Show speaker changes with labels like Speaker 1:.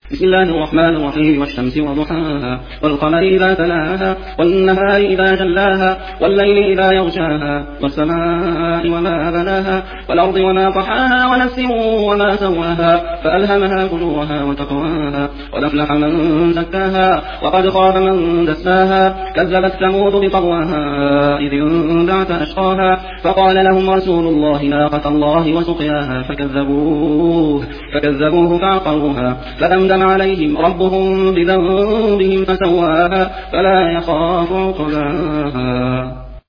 Speaker 1: بسم الله الرحمن الرحيم والشمس وضحاها والقمر إذا تلاها والنهار إذا جلاها والليل إذا يغشاها والسماء وما بناها والأرض وما طحاها ونفس وما سواها فألهمها فجورها وتقواها قد أفلح من زكاها وقد خاب من دساها كذبت ثمود بطغواها إذ انبعث أشقاها فقال لهم رسول الله ناقة الله وسقياها فكذبوه فعقروها فدمدم عليهم ربهم بذنبهم فسواها فلا يخاف عقباها.